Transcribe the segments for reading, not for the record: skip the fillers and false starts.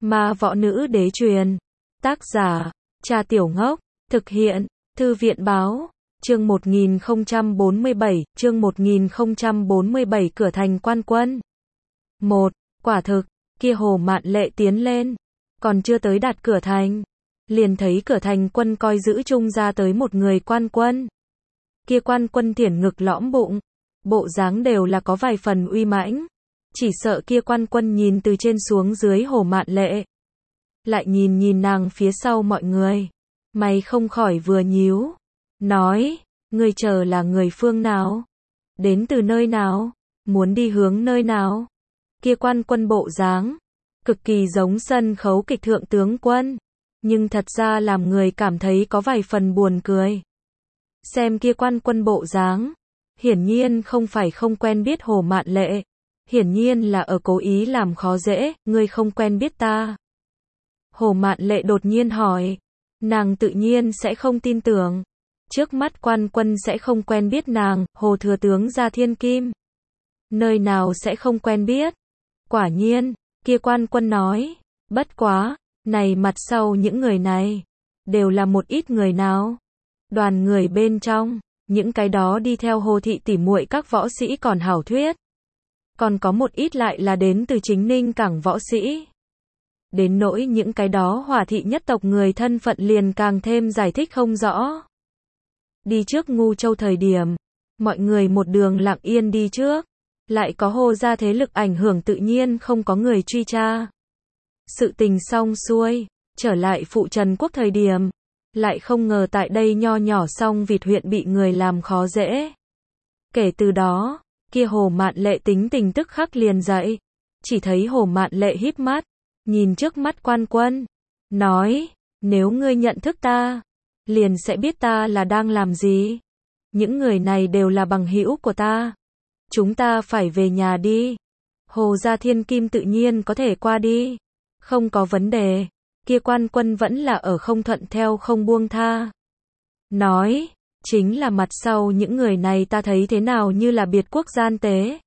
Ma võ nữ đế truyền. Tác giả, Trà Tiểu Ngốc. Thực hiện, Thư viện báo. Chương 1047, Cửa thành quan quân. 1. Quả thực, kia Hồ Mạn Lệ tiến lên, còn chưa tới đạt cửa thành, liền thấy cửa thành quân coi giữ trung ra tới một người quan quân. Kia quan quân thiển ngực lõm bụng, bộ dáng đều là có vài phần uy mãnh. Chỉ sợ kia quan quân nhìn từ trên xuống dưới Hồ Mạn Lệ, lại nhìn nàng phía sau mọi người, mày không khỏi vừa nhíu, nói, ngươi chờ là người phương nào? Đến từ nơi nào? Muốn đi hướng nơi nào? Kia quan quân bộ dáng, cực kỳ giống sân khấu kịch thượng tướng quân, nhưng thật ra làm người cảm thấy có vài phần buồn cười. Xem kia quan quân bộ dáng, hiển nhiên không phải không quen biết Hồ Mạn Lệ, hiển nhiên là ở cố ý làm khó dễ, ngươi không quen biết ta. Hồ Mạn Lệ đột nhiên hỏi, nàng tự nhiên sẽ không tin tưởng, trước mắt quan quân sẽ không quen biết nàng, Hồ thừa tướng gia thiên kim, nơi nào sẽ không quen biết. Quả nhiên, kia quan quân nói, bất quá, này mặt sau những người này, đều là một ít người nào? Đoàn người bên trong, những cái đó đi theo Hồ thị tỉ muội các võ sĩ còn hảo thuyết. Còn có một ít lại là đến từ chính Ninh cảng võ sĩ. Đến nỗi những cái đó Hỏa thị nhất tộc người thân phận liền càng thêm giải thích không rõ. Đi trước Ngu Châu thời điểm, mọi người một đường lặng yên đi trước. Lại có Hồ gia thế lực ảnh hưởng tự nhiên không có người truy tra. Sự tình xong xuôi, trở lại Phụ Trần Quốc thời điểm, lại không ngờ tại đây nho nhỏ Song Vịt huyện bị người làm khó dễ. Kể từ đó, kia Hồ Mạn Lệ tính tình tức khắc liền dậy. Chỉ thấy Hồ Mạn Lệ híp mắt, nhìn trước mắt quan quân, nói, nếu ngươi nhận thức ta, liền sẽ biết ta là đang làm gì. Những người này đều là bằng hữu của ta. Chúng ta phải về nhà đi. Hồ gia thiên kim tự nhiên có thể qua đi. Không có vấn đề. Kia quan quân vẫn là ở không thuận theo không buông tha. Nói, chính là mặt sau những người này ta thấy thế nào như là biệt quốc gian tế.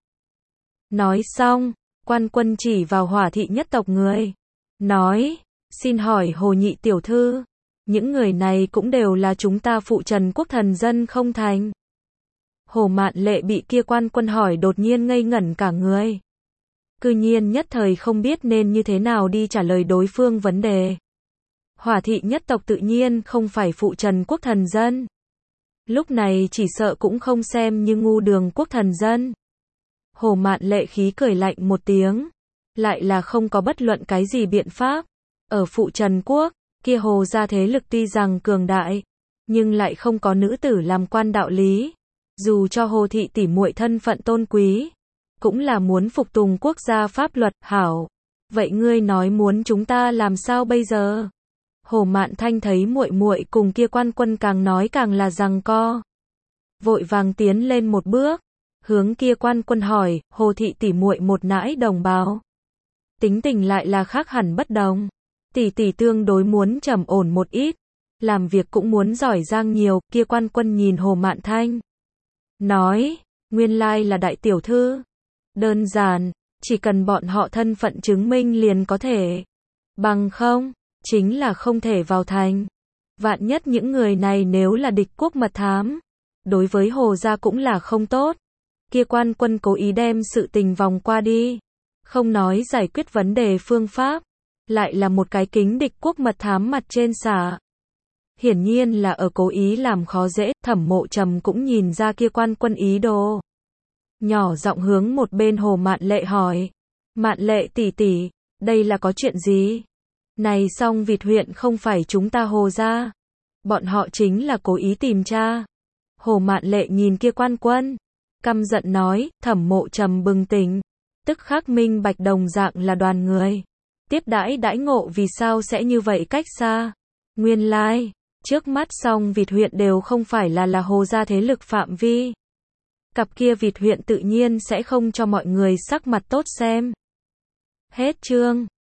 Nói xong, quan quân chỉ vào Hỏa thị nhất tộc người. Nói, xin hỏi Hồ nhị tiểu thư, những người này cũng đều là chúng ta Phụ Trần Quốc thần dân không thành? Hồ Mạn Lệ bị kia quan quân hỏi đột nhiên ngây ngẩn cả người. Cư nhiên nhất thời không biết nên như thế nào đi trả lời đối phương vấn đề. Hỏa thị nhất tộc tự nhiên không phải Phụ Trần Quốc thần dân. Lúc này chỉ sợ cũng không xem như Ngu Đường Quốc thần dân. Hồ Mạn Lệ khí cười lạnh một tiếng. Lại là không có bất luận cái gì biện pháp. Ở Phụ Trần Quốc, kia Hồ gia thế lực tuy rằng cường đại, nhưng lại không có nữ tử làm quan đạo lý. Dù cho Hồ thị tỉ muội thân phận tôn quý, cũng là muốn phục tùng quốc gia pháp luật. Hảo, vậy ngươi nói muốn chúng ta làm sao bây giờ? Hồ Mạn Thanh thấy muội muội cùng kia quan quân càng nói càng là giằng co, vội vàng tiến lên một bước, hướng kia quan quân hỏi, Hồ thị tỉ muội một nãi đồng bào, tính tình lại là khác hẳn bất đồng, tỷ tỷ tương đối muốn trầm ổn một ít, làm việc cũng muốn giỏi giang nhiều. Kia quan quân nhìn Hồ Mạn Thanh, nói, nguyên lai là đại tiểu thư. Đơn giản, chỉ cần bọn họ thân phận chứng minh liền có thể. Bằng không, chính là không thể vào thành. Vạn nhất những người này nếu là địch quốc mật thám, đối với Hồ gia cũng là không tốt. Kia quan quân cố ý đem sự tình vòng qua đi, không nói giải quyết vấn đề phương pháp, lại là một cái kính địch quốc mật thám mặt trên xả. Hiển nhiên là ở cố ý làm khó dễ. Thẩm Mộ Trầm cũng nhìn ra kia quan quân ý đồ, nhỏ giọng hướng một bên Hồ Mạn Lệ hỏi, Mạn Lệ tỷ tỷ, đây là có chuyện gì? Này Song Vịt huyện không phải chúng ta Hồ gia, bọn họ chính là cố ý tìm tra. Hồ Mạn Lệ nhìn kia quan quân, căm giận nói. Thẩm Mộ Trầm bừng tỉnh, tức khắc minh bạch đồng dạng là đoàn người, tiếp đãi ngộ vì sao sẽ như vậy cách xa. Nguyên lai, trước mắt Song Vịt huyện đều không phải là Hồ gia thế lực phạm vi. Cặp kia vịt huyện tự nhiên sẽ không cho mọi người sắc mặt tốt xem. Hết chương.